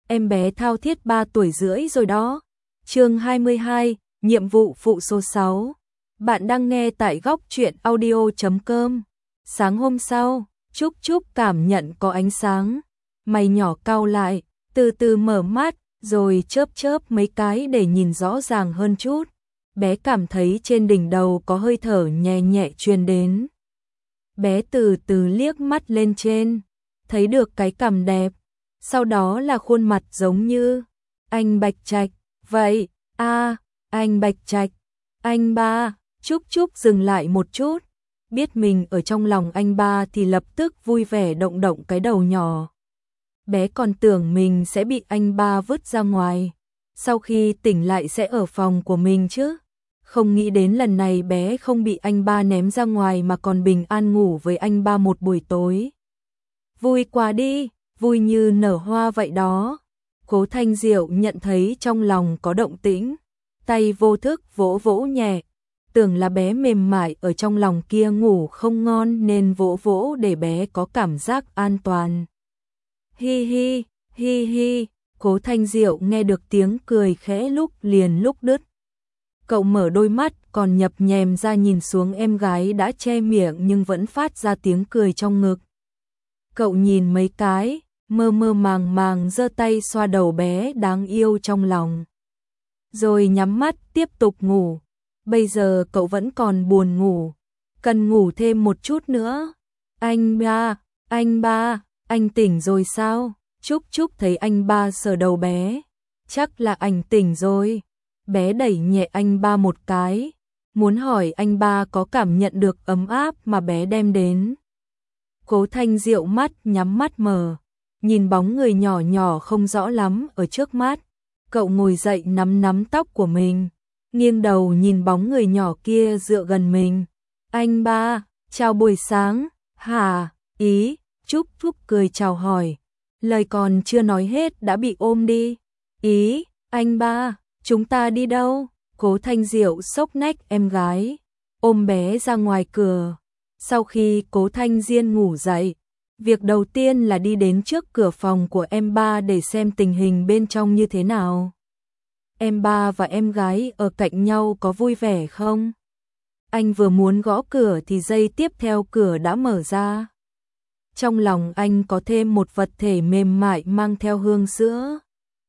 em bé thao thiết 3 tuổi rưỡi rồi đó. Chương 22, nhiệm vụ phụ số 6. Bạn đang nghe tại góc truyện audio.com. Sáng hôm sau, Trúc Trúc cảm nhận có ánh sáng. Mày nhỏ cau lại, từ từ mở mắt, rồi chớp chớp mấy cái để nhìn rõ ràng hơn chút. Bé cảm thấy trên đỉnh đầu có hơi thở nhẹ nhẹ truyền đến. Bé từ từ liếc mắt lên trên, thấy được cái cằm đẹp, sau đó là khuôn mặt giống như anh Bạch Trạch. Vậy, anh Bạch Trạch, anh ba. Trúc Trúc dừng lại một chút, biết mình ở trong lòng anh ba thì lập tức vui vẻ động động cái đầu nhỏ. Bé còn tưởng mình sẽ bị anh ba vứt ra ngoài, sau khi tỉnh lại sẽ ở phòng của mình chứ. Không nghĩ đến lần này bé không bị anh ba ném ra ngoài mà còn bình an ngủ với anh ba một buổi tối. Vui quá đi, vui như nở hoa vậy đó. Cố Thanh Diệu nhận thấy trong lòng có động tĩnh, tay vô thức vỗ vỗ nhẹ, tưởng là bé mềm mại ở trong lòng kia ngủ không ngon nên vỗ vỗ để bé có cảm giác an toàn. Hi hi, hi hi, Cố Thanh Diệu nghe được tiếng cười khẽ lúc liền lúc đứt. Cậu mở đôi mắt còn nhập nhèm ra nhìn xuống em gái đã che miệng nhưng vẫn phát ra tiếng cười trong ngực. Cậu nhìn mấy cái, mơ mơ màng màng giơ tay xoa đầu bé đáng yêu trong lòng. Rồi nhắm mắt tiếp tục ngủ. Bây giờ cậu vẫn còn buồn ngủ, cần ngủ thêm một chút nữa. Anh ba, anh tỉnh rồi sao? Trúc Trúc thấy anh ba sờ đầu bé, chắc là anh tỉnh rồi. Bé đẩy nhẹ anh ba một cái, muốn hỏi anh ba có cảm nhận được ấm áp mà bé đem đến. Cố Thanh Diệu mắt nhắm mắt mở, nhìn bóng người nhỏ nhỏ không rõ lắm ở trước mắt. Cậu ngồi dậy nắm nắm tóc của mình, nghiêng đầu nhìn bóng người nhỏ kia dựa gần mình. Anh ba, chào buổi sáng. Hả? Ý? Trúc Trúc cười chào hỏi, lời còn chưa nói hết đã bị ôm đi. Ý? Anh ba, chúng ta đi đâu? Cố Thanh Diệu xốc nách em gái, ôm bé ra ngoài cửa. Sau khi Cố Thanh Diên ngủ dậy, việc đầu tiên là đi đến trước cửa phòng của em ba để xem tình hình bên trong như thế nào. Em ba và em gái ở cạnh nhau có vui vẻ không? Anh vừa muốn gõ cửa thì giây tiếp theo cửa đã mở ra. Trong lòng anh có thêm một vật thể mềm mại mang theo hương sữa.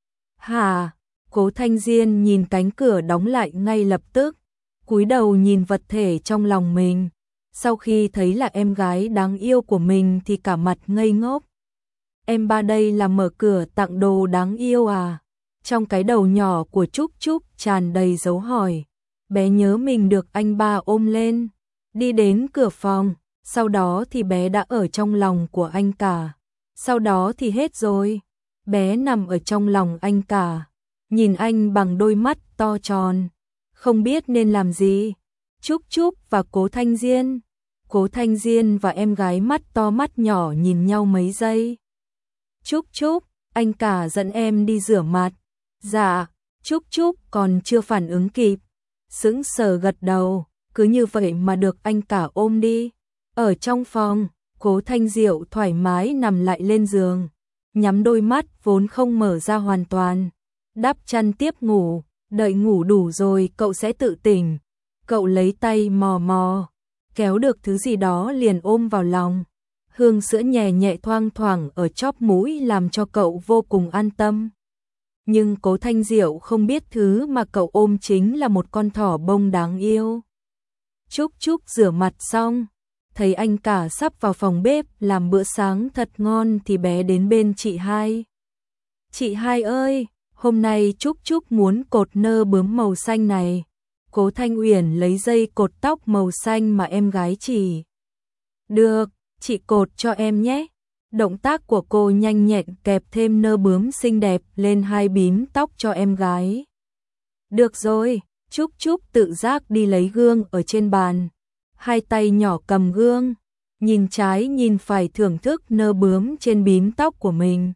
Hả? Cố Thanh Diên nhìn cánh cửa đóng lại ngay lập tức, cúi đầu nhìn vật thể trong lòng mình. Sau khi thấy là em gái đáng yêu của mình thì cả mặt ngây ngốc. Em ba đây là mở cửa tặng đồ đáng yêu à? Trong cái đầu nhỏ của Trúc Trúc tràn đầy dấu hỏi. Bé nhớ mình được anh ba ôm lên, đi đến cửa phòng, sau đó thì bé đã ở trong lòng của anh cả. Sau đó thì hết rồi, bé nằm ở trong lòng anh cả, nhìn anh bằng đôi mắt to tròn, không biết nên làm gì. Trúc Trúc và Cố Thanh Diên. Cố Thanh Diên và em gái mắt to mắt nhỏ nhìn nhau mấy giây. Trúc Trúc, anh cả dẫn em đi rửa mặt. Dạ. Trúc Trúc còn chưa phản ứng kịp, sững sờ gật đầu, cứ như vậy mà được anh cả ôm đi. Ở trong phòng, Cố Thanh Diệu thoải mái nằm lại lên giường, nhắm đôi mắt vốn không mở ra hoàn toàn, đắp chăn tiếp ngủ, đợi ngủ đủ rồi cậu sẽ tự tỉnh. Cậu lấy tay mò mò, kéo được thứ gì đó liền ôm vào lòng. Hương sữa nhẹ nhẹ thoang thoảng ở chóp mũi làm cho cậu vô cùng an tâm. Nhưng Cố Thanh Diệu không biết thứ mà cậu ôm chính là một con thỏ bông đáng yêu. Trúc Trúc rửa mặt xong, thấy anh cả sắp vào phòng bếp làm bữa sáng thật ngon thì bé đến bên chị hai. Chị hai ơi, hôm nay Trúc Trúc muốn cột nơ bướm màu xanh này. Cố Thanh Uyển lấy dây cột tóc màu xanh mà em gái chỉ. Được, chị cột cho em nhé. Động tác của cô nhanh nhẹn kẹp thêm nơ bướm xinh đẹp lên hai bím tóc cho em gái. Được rồi, Trúc Trúc tự giác đi lấy gương ở trên bàn. Hai tay nhỏ cầm gương, nhìn trái nhìn phải thưởng thức nơ bướm trên bím tóc của mình.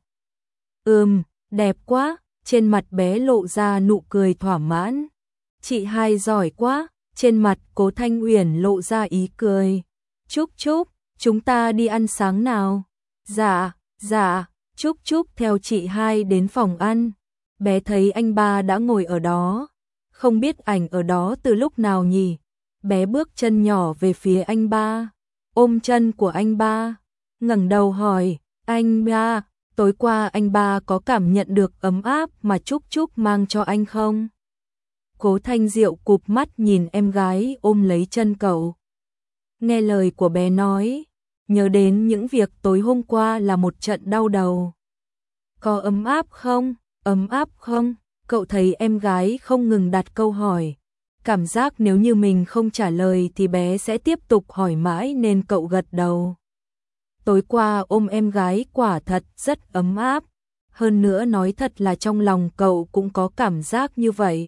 Đẹp quá, trên mặt bé lộ ra nụ cười thỏa mãn. Chị hai giỏi quá, trên mặt Cố Thanh Uyển lộ ra ý cười. Trúc Trúc, chúng ta đi ăn sáng nào? Dạ. Trúc Trúc theo chị hai đến phòng ăn, bé thấy anh ba đã ngồi ở đó, không biết ảnh ở đó từ lúc nào nhỉ. Bé bước chân nhỏ về phía anh ba, ôm chân của anh ba, ngẩng đầu hỏi, anh ba, tối qua anh ba có cảm nhận được ấm áp mà Trúc Trúc mang cho anh không? Cố Thanh Diệu cụp mắt nhìn em gái ôm lấy chân cậu. Nghe lời của bé nói, nhớ đến những việc tối hôm qua là một trận đau đầu. Có ấm áp không? Ấm áp không? Cậu thấy em gái không ngừng đặt câu hỏi. Cảm giác nếu như mình không trả lời thì bé sẽ tiếp tục hỏi mãi nên cậu gật đầu. Tối qua ôm em gái quả thật rất ấm áp. Hơn nữa nói thật là trong lòng cậu cũng có cảm giác như vậy.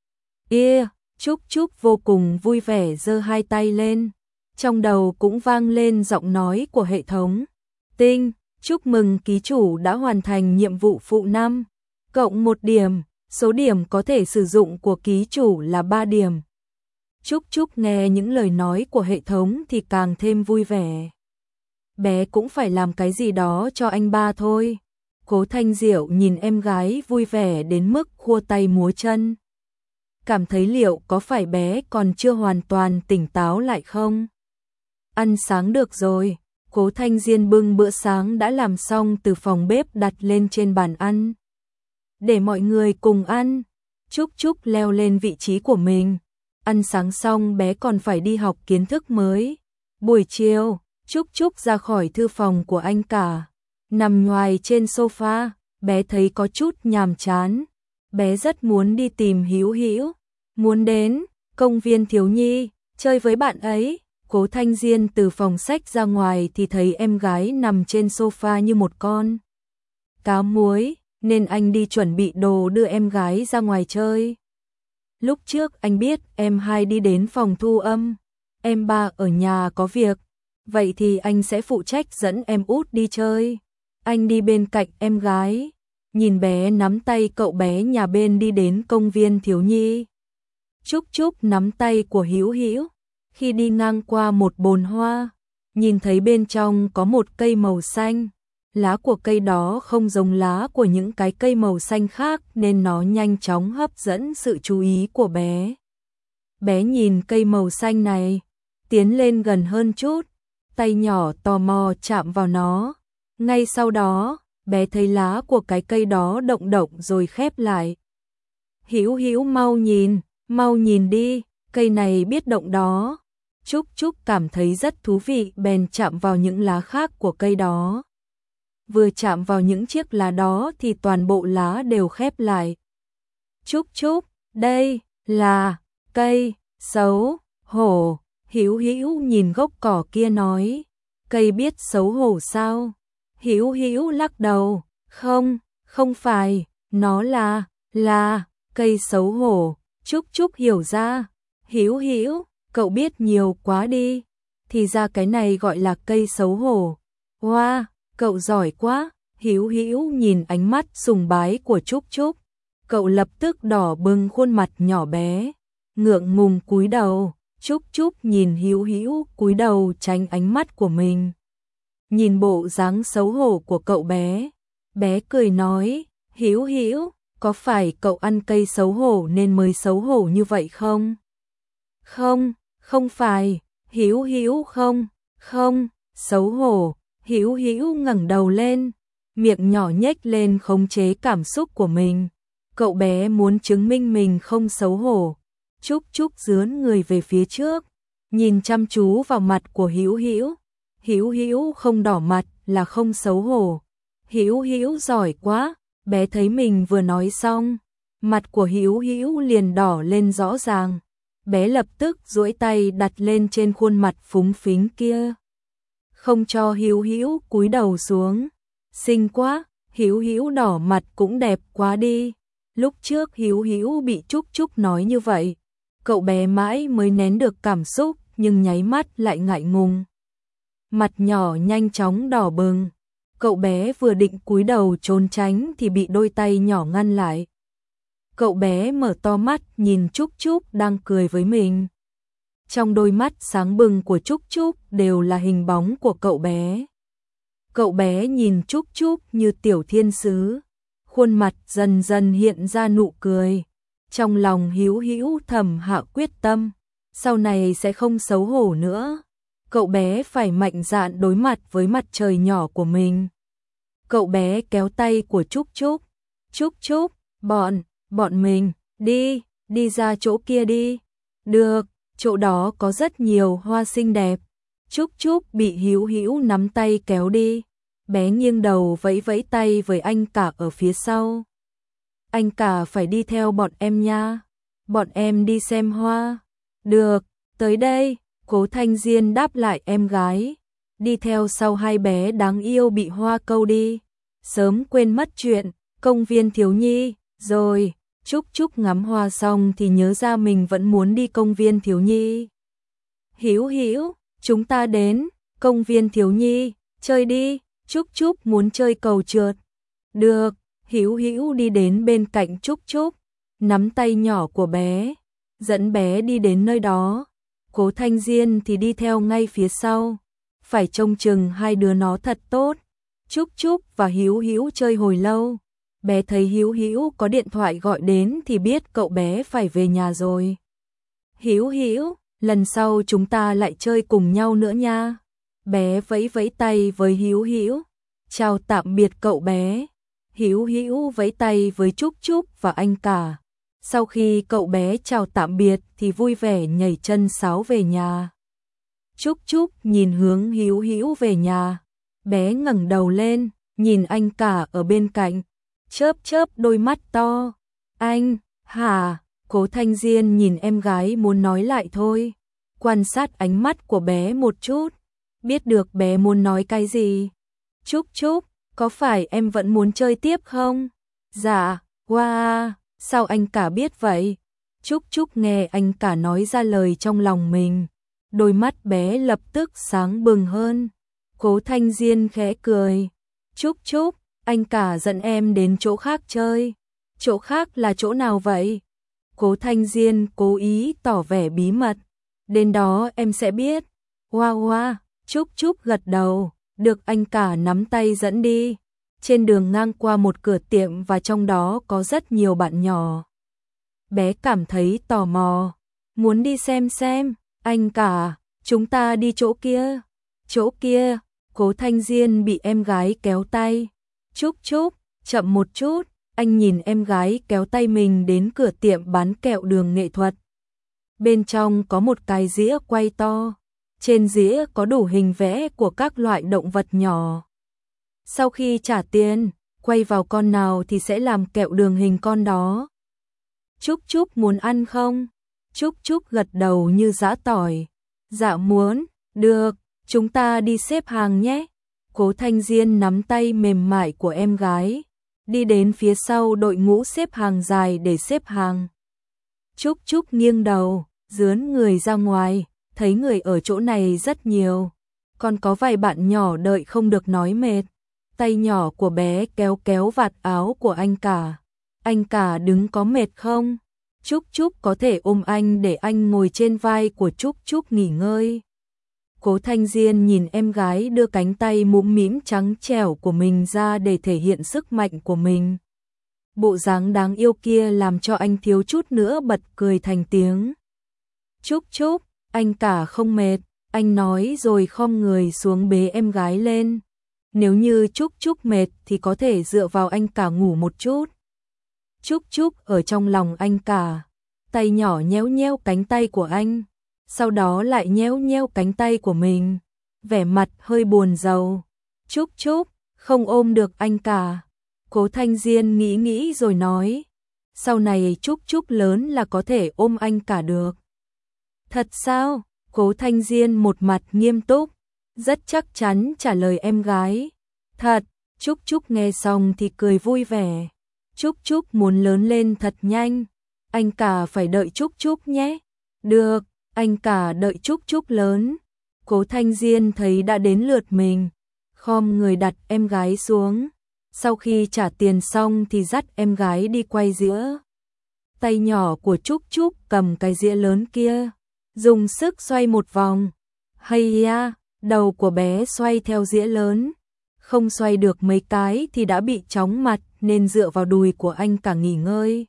Trúc Trúc vô cùng vui vẻ giơ hai tay lên. Trong đầu cũng vang lên giọng nói của hệ thống. Tinh, chúc mừng ký chủ đã hoàn thành nhiệm vụ phụ 5. Cộng 1 điểm, số điểm có thể sử dụng của ký chủ là 3 điểm. Trúc Trúc nghe những lời nói của hệ thống thì càng thêm vui vẻ. Bé cũng phải làm cái gì đó cho anh ba thôi. Cố Thanh Diệu nhìn em gái vui vẻ đến mức khua tay múa chân. Cảm thấy liệu có phải bé còn chưa hoàn toàn tỉnh táo lại không? Ăn sáng được rồi. Cố Thanh Diên bưng bữa sáng đã làm xong từ phòng bếp đặt lên trên bàn ăn. Để mọi người cùng ăn. Trúc Trúc leo lên vị trí của mình. Ăn sáng xong bé còn phải đi học kiến thức mới. Buổi chiều, Trúc Trúc ra khỏi thư phòng của anh cả. Nằm nhoài trên sofa, bé thấy có chút nhàm chán. Bé rất muốn đi tìm Hữu Hữu, muốn đến công viên thiếu nhi, chơi với bạn ấy. Cố Thanh Diên từ phòng sách ra ngoài thì thấy em gái nằm trên sofa như một con cá muối, nên anh đi chuẩn bị đồ đưa em gái ra ngoài chơi. Lúc trước anh biết em hai đi đến phòng thu âm, em ba ở nhà có việc, vậy thì anh sẽ phụ trách dẫn em út đi chơi. Anh đi bên cạnh em gái, nhìn bé nắm tay cậu bé nhà bên đi đến công viên thiếu nhi. Trúc Trúc nắm tay của Hữu Hữu. Khi đi ngang qua một bồn hoa, nhìn thấy bên trong có một cây màu xanh. Lá của cây đó không giống lá của những cái cây màu xanh khác nên nó nhanh chóng hấp dẫn sự chú ý của bé. Bé nhìn cây màu xanh này, tiến lên gần hơn chút, tay nhỏ tò mò chạm vào nó. Ngay sau đó, bé thấy lá của cái cây đó động động rồi khép lại. Hữu Hữu mau nhìn đi, cây này biết động đó. Trúc Trúc cảm thấy rất thú vị bèn chạm vào những lá khác của cây đó. Vừa chạm vào những chiếc lá đó thì toàn bộ lá đều khép lại. Trúc Trúc, đây là cây xấu hổ. Hữu Hữu nhìn gốc cỏ kia nói, cây biết xấu hổ sao? Hữu Hữu lắc đầu, không phải, nó là cây xấu hổ. Trúc Trúc hiểu ra, Hữu Hữu, cậu biết nhiều quá đi, thì ra cái này gọi là cây xấu hổ. Wow, cậu giỏi quá. Hữu Hữu nhìn ánh mắt sùng bái của Trúc Trúc, cậu lập tức đỏ bừng khuôn mặt nhỏ bé, ngượng ngùng cúi đầu. Trúc Trúc nhìn Hữu Hữu cúi đầu tránh ánh mắt của mình. Nhìn bộ dáng xấu hổ của cậu bé, bé cười nói, Hữu Hữu, có phải cậu ăn cây xấu hổ nên mới xấu hổ như vậy không? Không phải, Hữu Hữu không, xấu hổ. Hữu Hữu ngẩng đầu lên, miệng nhỏ nhếch lên khống chế cảm xúc của mình. Cậu bé muốn chứng minh mình không xấu hổ. Trúc Trúc dướn người về phía trước, nhìn chăm chú vào mặt của Hữu Hữu. Hữu Hữu không đỏ mặt là không xấu hổ. Hữu Hữu giỏi quá. Bé thấy mình vừa nói xong, mặt của Hữu Hữu liền đỏ lên rõ ràng. Bé lập tức duỗi tay đặt lên trên khuôn mặt phúng phính kia, không cho Hữu Hữu cúi đầu xuống. Xinh quá, Hữu Hữu đỏ mặt cũng đẹp quá đi. Lúc trước Hữu Hữu bị Trúc Trúc nói như vậy, cậu bé mãi mới nén được cảm xúc nhưng nháy mắt lại ngại ngùng. Mặt nhỏ nhanh chóng đỏ bừng. Cậu bé vừa định cúi đầu trốn tránh thì bị đôi tay nhỏ ngăn lại. Cậu bé mở to mắt nhìn Trúc Trúc đang cười với mình. Trong đôi mắt sáng bừng của Trúc Trúc đều là hình bóng của cậu bé. Cậu bé nhìn Trúc Trúc như tiểu thiên sứ, khuôn mặt dần dần hiện ra nụ cười. Trong lòng Hữu Hữu thầm hạ quyết tâm, sau này sẽ không xấu hổ nữa. Cậu bé phải mạnh dạn đối mặt với mặt trời nhỏ của mình. Cậu bé kéo tay của Trúc Trúc. Trúc Trúc, bọn mình, đi ra chỗ kia đi. Được, chỗ đó có rất nhiều hoa xinh đẹp. Trúc Trúc bị Hữu Hữu nắm tay kéo đi. Bé nghiêng đầu vẫy vẫy tay với anh cả ở phía sau. Anh cả phải đi theo bọn em nha. Bọn em đi xem hoa. Được, tới đây. Cố Thanh Diên đáp lại em gái. Đi theo sau hai bé đáng yêu bị hoa câu đi. Sớm quên mất chuyện công viên thiếu nhi. Rồi, Trúc Trúc ngắm hoa xong thì nhớ ra mình vẫn muốn đi công viên thiếu nhi. Hữu Hữu, chúng ta đến công viên thiếu nhi, chơi đi. Trúc Trúc muốn chơi cầu trượt. Được, Hữu Hữu đi đến bên cạnh Trúc Trúc, nắm tay nhỏ của bé, dẫn bé đi đến nơi đó. Cố Thanh Diên thì đi theo ngay phía sau, phải trông chừng hai đứa nó thật tốt. Trúc Trúc và Hữu Hữu chơi hồi lâu, bé thấy Hữu Hữu có điện thoại gọi đến thì biết cậu bé phải về nhà rồi. Hữu Hữu, lần sau chúng ta lại chơi cùng nhau nữa nha. Bé vẫy vẫy tay với Hữu Hữu, chào tạm biệt cậu bé. Hữu Hữu vẫy tay với Trúc Trúc và anh cả. Sau khi cậu bé chào tạm biệt thì vui vẻ nhảy chân sáo về nhà. Trúc Trúc nhìn hướng Hữu Hữu về nhà, bé ngẩng đầu lên, nhìn anh cả ở bên cạnh, chớp chớp đôi mắt to. Anh, hả? Cố Thanh Diên nhìn em gái muốn nói lại thôi, quan sát ánh mắt của bé một chút, biết được bé muốn nói cái gì. Trúc Trúc, có phải em vẫn muốn chơi tiếp không? Dạ, wow, sao anh cả biết vậy? Trúc Trúc nghe anh cả nói ra lời trong lòng mình, đôi mắt bé lập tức sáng bừng hơn. Cố Thanh Diên khẽ cười. Trúc Trúc, anh cả dẫn em đến chỗ khác chơi. Chỗ khác là chỗ nào vậy? Cố Thanh Diên cố ý tỏ vẻ bí mật. Đến đó em sẽ biết. Wow wow, Trúc Trúc gật đầu, được anh cả nắm tay dẫn đi. Trên đường ngang qua một cửa tiệm và trong đó có rất nhiều bạn nhỏ. Bé cảm thấy tò mò, muốn đi xem. Anh cả, chúng ta đi chỗ kia. Chỗ kia, Cố Thanh Diên bị em gái kéo tay. Trúc Trúc, chậm một chút. Anh nhìn em gái kéo tay mình đến cửa tiệm bán kẹo đường nghệ thuật. Bên trong có một cái dĩa quay to. Trên dĩa có đủ hình vẽ của các loại động vật nhỏ. Sau khi trả tiền, quay vào con nào thì sẽ làm kẹo đường hình con đó. Trúc Trúc muốn ăn không? Trúc Trúc gật đầu như giã tỏi. Dạ muốn, được, chúng ta đi xếp hàng nhé. Cố Thanh Diên nắm tay mềm mại của em gái, đi đến phía sau đội ngũ xếp hàng dài để xếp hàng. Trúc Trúc nghiêng đầu, dướn người ra ngoài, thấy người ở chỗ này rất nhiều. Còn có vài bạn nhỏ đợi không được nói mệt. Tay nhỏ của bé kéo kéo vạt áo của anh cả. Anh cả đứng có mệt không? Trúc Trúc có thể ôm anh để anh ngồi trên vai của Trúc Trúc nghỉ ngơi. Cố Thanh Diên nhìn em gái đưa cánh tay mũm mĩm trắng trẻo của mình ra để thể hiện sức mạnh của mình. Bộ dáng đáng yêu kia làm cho anh thiếu chút nữa bật cười thành tiếng. Trúc Trúc, anh cả không mệt, anh nói rồi khom người xuống bế em gái lên. Nếu như Trúc Trúc mệt thì có thể dựa vào anh cả ngủ một chút. Trúc Trúc ở trong lòng anh cả, tay nhỏ nhéo nhéo cánh tay của anh, sau đó lại nhéo nhéo cánh tay của mình, vẻ mặt hơi buồn rầu. Trúc Trúc, không ôm được anh cả. Cố Thanh Diên nghĩ nghĩ rồi nói, sau này Trúc Trúc lớn là có thể ôm anh cả được. Thật sao? Cố Thanh Diên một mặt nghiêm túc, rất chắc chắn trả lời em gái. Thật, Trúc Trúc nghe xong thì cười vui vẻ. Trúc Trúc muốn lớn lên thật nhanh, anh cả phải đợi Trúc Trúc nhé. Được, anh cả đợi Trúc Trúc lớn. Cố Thanh Diên thấy đã đến lượt mình, khom người đặt em gái xuống. Sau khi trả tiền xong thì dắt em gái đi quay dĩa. Tay nhỏ của Trúc Trúc cầm cái dĩa lớn kia, dùng sức xoay một vòng. Hay da, đầu của bé xoay theo dĩa lớn. không xoay được mấy cái thì đã bị chóng mặt nên dựa vào đùi của anh cả nghỉ ngơi.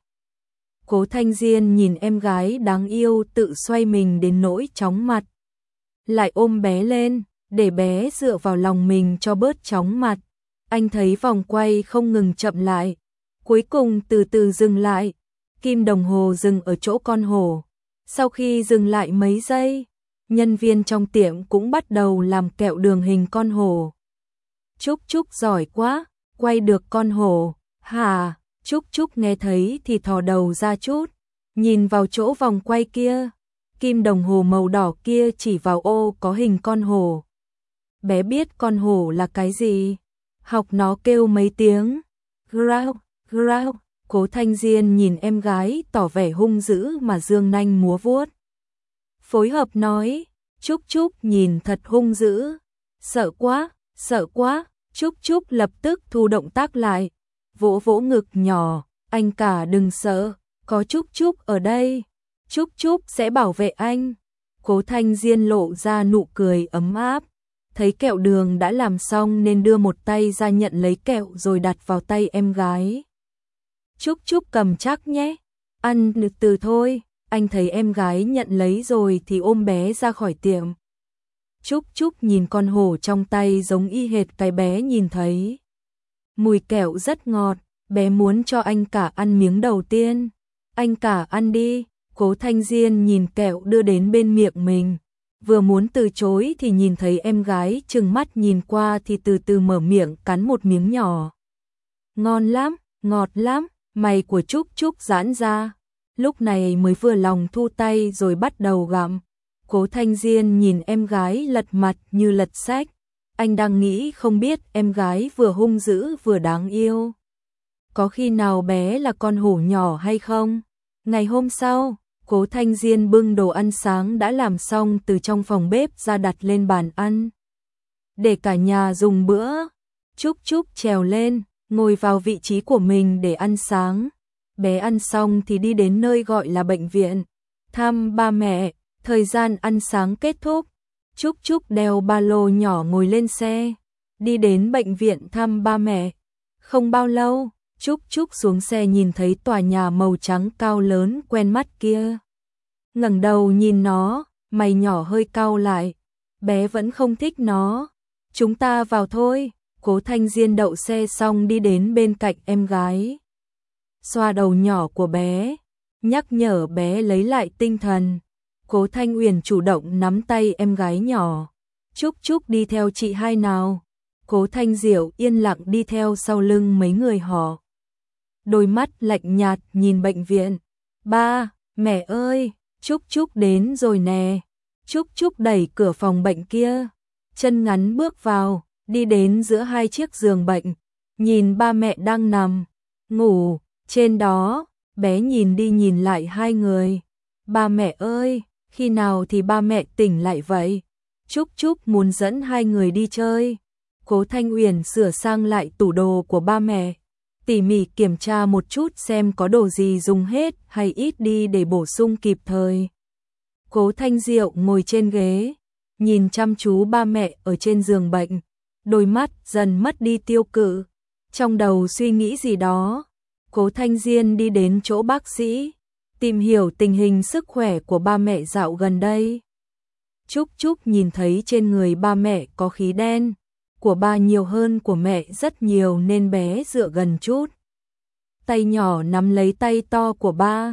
Cố Thanh Diên nhìn em gái đáng yêu tự xoay mình đến nỗi chóng mặt. Lại ôm bé lên, để bé dựa vào lòng mình cho bớt chóng mặt. Anh thấy vòng quay không ngừng chậm lại, cuối cùng từ từ dừng lại. Kim đồng hồ dừng ở chỗ con hổ. Sau khi dừng lại mấy giây, nhân viên trong tiệm cũng bắt đầu làm kẹo đường hình con hổ. Trúc Trúc giỏi quá, quay được con hổ. Hả? Trúc Trúc nghe thấy thì thò đầu ra chút, nhìn vào chỗ vòng quay kia. Kim đồng hồ màu đỏ kia chỉ vào ô có hình con hổ. Bé biết con hổ là cái gì? Học nó kêu mấy tiếng. Grau, grau. Cố Thanh Diên nhìn em gái tỏ vẻ hung dữ mà giương nanh múa vuốt. Phối hợp nói, Trúc Trúc nhìn thật hung dữ. Sợ quá, sợ quá. Trúc Trúc lập tức thu động tác lại, vỗ vỗ ngực nhỏ, anh cả đừng sợ, có Trúc Trúc ở đây. Trúc Trúc sẽ bảo vệ anh. Cố Thanh Diên lộ ra nụ cười ấm áp. Thấy kẹo đường đã làm xong nên đưa một tay ra nhận lấy kẹo rồi đặt vào tay em gái. Trúc Trúc cầm chắc nhé, ăn từ thôi. Anh thấy em gái nhận lấy rồi thì ôm bé ra khỏi tiệm. Trúc Trúc nhìn con hổ trong tay giống y hệt cái bé nhìn thấy. Mùi kẹo rất ngọt, bé muốn cho anh cả ăn miếng đầu tiên. Anh cả ăn đi. Cố Thanh Diên nhìn kẹo đưa đến bên miệng mình. Vừa muốn từ chối thì nhìn thấy em gái trừng mắt nhìn qua thì từ từ mở miệng cắn một miếng nhỏ. Ngon lắm, ngọt lắm, mày của Trúc Trúc giãn ra. Lúc này mới vừa lòng thu tay rồi bắt đầu gặm. Cố Thanh Diên nhìn em gái lật mặt như lật sách. Anh đang nghĩ không biết em gái vừa hung dữ vừa đáng yêu. Có khi nào bé là con hổ nhỏ hay không? Ngày hôm sau, Cố Thanh Diên bưng đồ ăn sáng đã làm xong từ trong phòng bếp ra đặt lên bàn ăn. Để cả nhà dùng bữa. Trúc Trúc trèo lên, ngồi vào vị trí của mình để ăn sáng. Bé ăn xong thì đi đến nơi gọi là bệnh viện, thăm ba mẹ. Thời gian ăn sáng kết thúc, Trúc Trúc đeo ba lô nhỏ ngồi lên xe, đi đến bệnh viện thăm ba mẹ. Không bao lâu, Trúc Trúc xuống xe nhìn thấy tòa nhà màu trắng cao lớn quen mắt kia. Ngẩng đầu nhìn nó, mày nhỏ hơi cau lại. Bé vẫn không thích nó. Chúng ta vào thôi. Cố Thanh Diên đậu xe xong đi đến bên cạnh em gái. Xoa đầu nhỏ của bé, nhắc nhở bé lấy lại tinh thần. Cố Thanh Uyển chủ động nắm tay em gái nhỏ. Trúc Trúc đi theo chị hai nào. Cố Thanh Diệu yên lặng đi theo sau lưng mấy người họ. Đôi mắt lạnh nhạt nhìn bệnh viện. Ba, mẹ ơi, Trúc Trúc đến rồi nè. Trúc Trúc đẩy cửa phòng bệnh kia. Chân ngắn bước vào, đi đến giữa hai chiếc giường bệnh. Nhìn ba mẹ đang nằm, ngủ, trên đó. Bé nhìn đi nhìn lại hai người. Ba mẹ ơi, khi nào thì ba mẹ tỉnh lại vậy? Trúc Trúc muốn dẫn hai người đi chơi. Cố Thanh Uyển sửa sang lại tủ đồ của ba mẹ, tỉ mỉ kiểm tra một chút xem có đồ gì dùng hết hay ít đi để bổ sung kịp thời. Cố Thanh Diệu ngồi trên ghế, nhìn chăm chú ba mẹ ở trên giường bệnh, đôi mắt dần mất đi tiêu cự, trong đầu suy nghĩ gì đó. Cố Thanh Diên đi đến chỗ bác sĩ, tìm hiểu tình hình sức khỏe của ba mẹ dạo gần đây. Trúc Trúc nhìn thấy trên người ba mẹ có khí đen, của ba nhiều hơn của mẹ rất nhiều nên bé dựa gần chút. Tay nhỏ nắm lấy tay to của ba.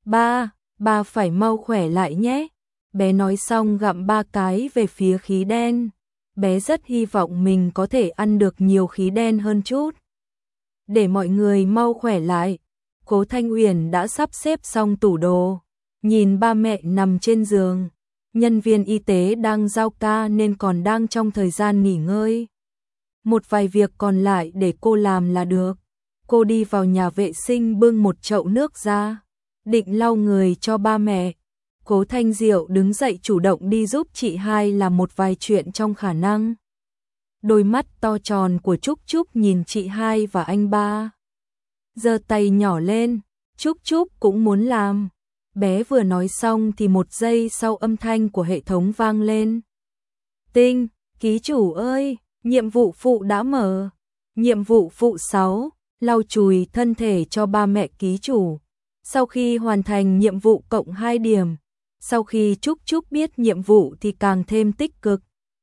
Ba phải mau khỏe lại nhé. Bé nói xong gặm ba cái về phía khí đen. Bé rất hy vọng mình có thể ăn được nhiều khí đen hơn chút. Để mọi người mau khỏe lại, Cố Thanh Uyển đã sắp xếp xong tủ đồ. Nhìn ba mẹ nằm trên giường, nhân viên y tế đang giao ca nên còn đang trong thời gian nghỉ ngơi. Một vài việc còn lại để cô làm là được. Cô đi vào nhà vệ sinh bưng một chậu nước ra, định lau người cho ba mẹ. Cố Thanh Diệu đứng dậy chủ động đi giúp chị hai làm một vài chuyện trong khả năng. Đôi mắt to tròn của Trúc Trúc nhìn chị hai và anh ba. Giơ tay nhỏ lên, Trúc Trúc cũng muốn làm. Bé vừa nói xong thì một giây sau âm thanh của hệ thống vang lên. Tinh, ký chủ ơi, Nhiệm vụ phụ đã mở. Nhiệm vụ phụ 6, lau chùi thân thể cho ba mẹ ký chủ. Sau khi hoàn thành nhiệm vụ cộng 2 điểm. Sau khi Trúc Trúc biết nhiệm vụ thì càng thêm tích cực.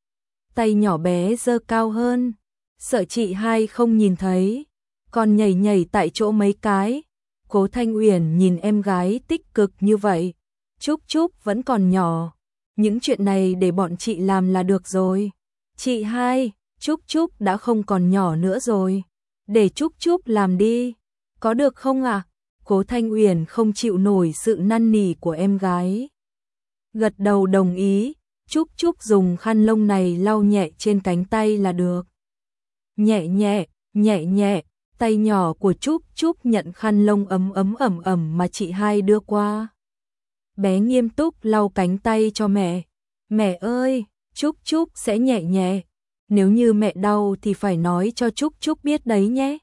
Tay nhỏ bé giơ cao hơn, sợ chị hai không nhìn thấy, còn nhảy nhảy tại chỗ mấy cái. Cố Thanh Uyển nhìn em gái tích cực như vậy. Trúc Trúc vẫn còn nhỏ, những chuyện này để bọn chị làm là được rồi. Chị hai, Trúc Trúc đã không còn nhỏ nữa rồi, để Trúc Trúc làm đi, có được không ạ? Cố Thanh Uyển không chịu nổi sự năn nỉ của em gái. Gật đầu đồng ý, Trúc Trúc dùng khăn lông này lau nhẹ trên cánh tay là được. Nhẹ nhẹ, nhẹ nhẹ, tay nhỏ của Trúc Trúc nhận khăn lông ấm mà chị hai đưa qua. Bé nghiêm túc lau cánh tay cho mẹ. Mẹ ơi, Trúc Trúc sẽ nhẹ nhẹ. Nếu như mẹ đau thì phải nói cho Trúc Trúc biết đấy nhé.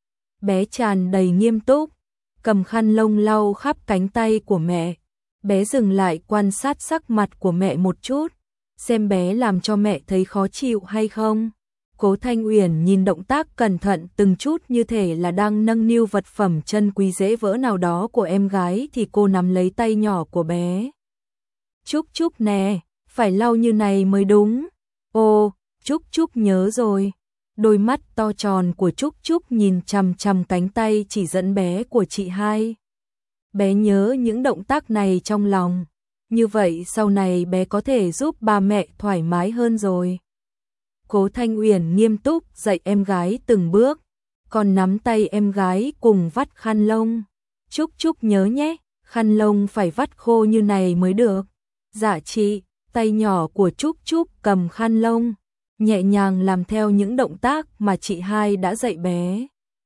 Bé tràn đầy nghiêm túc, cầm khăn lông lau khắp cánh tay của mẹ. Bé dừng lại quan sát sắc mặt của mẹ một chút, xem bé làm cho mẹ thấy khó chịu hay không. Cố Thanh Uyển nhìn động tác cẩn thận từng chút như thể là đang nâng niu vật phẩm chân quý dễ vỡ nào đó của em gái thì cô nắm lấy tay nhỏ của bé. Trúc Trúc nè, phải lau như này mới đúng. Ồ, Trúc Trúc nhớ rồi. Đôi mắt to tròn của Trúc Trúc nhìn chằm chằm cánh tay chỉ dẫn bé của chị hai. Bé nhớ những động tác này trong lòng. Như vậy sau này bé có thể giúp ba mẹ thoải mái hơn rồi. Cố Thanh Uyển nghiêm túc dạy em gái từng bước, còn nắm tay em gái cùng vắt khăn lông. Trúc Trúc nhớ nhé, khăn lông phải vắt khô như này mới được. Dạ chị, tay nhỏ của Trúc Trúc cầm khăn lông, nhẹ nhàng làm theo những động tác mà chị hai đã dạy bé.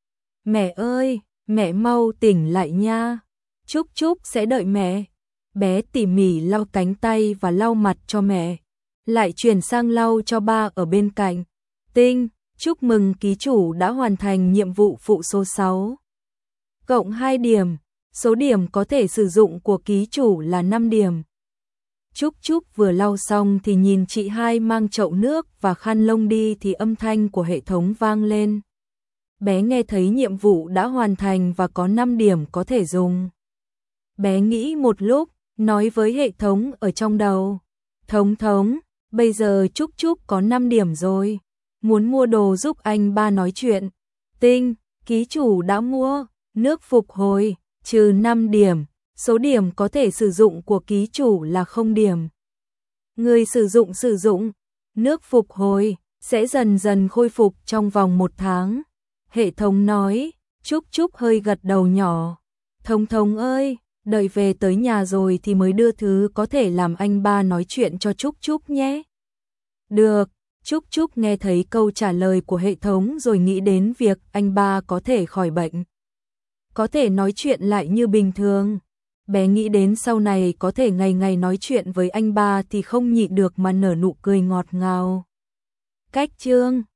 Mẹ ơi, mẹ mau tỉnh lại nha. Trúc Trúc sẽ đợi mẹ. Bé tỉ mỉ lau cánh tay và lau mặt cho mẹ, lại chuyển sang lau cho ba ở bên cạnh. Tinh, chúc mừng ký chủ đã hoàn thành nhiệm vụ phụ số 6. Cộng 2 điểm, số điểm có thể sử dụng của ký chủ là 5 điểm. Trúc Trúc vừa lau xong thì nhìn chị hai mang chậu nước và khăn lông đi thì âm thanh của hệ thống vang lên. Bé nghe thấy nhiệm vụ đã hoàn thành và có 5 điểm có thể dùng. Bé nghĩ một lúc, nói với hệ thống ở trong đầu. Thống, bây giờ Trúc Trúc có 5 điểm rồi. Muốn mua đồ giúp anh ba nói chuyện. Tinh, ký chủ đã mua. Nước phục hồi, trừ 5 điểm. Số điểm có thể sử dụng của ký chủ là 0 điểm. Người sử dụng. Nước phục hồi, sẽ dần dần khôi phục trong vòng 1 tháng. Hệ thống nói, Trúc Trúc hơi gật đầu nhỏ. Thống ơi, đợi về tới nhà rồi thì mới đưa thứ có thể làm anh ba nói chuyện cho Trúc Trúc nhé. Được, Trúc Trúc nghe thấy câu trả lời của hệ thống rồi nghĩ đến việc anh ba có thể khỏi bệnh. Có thể nói chuyện lại như bình thường. Bé nghĩ đến sau này có thể ngày ngày nói chuyện với anh ba thì không nhịn được mà nở nụ cười ngọt ngào. Cách chương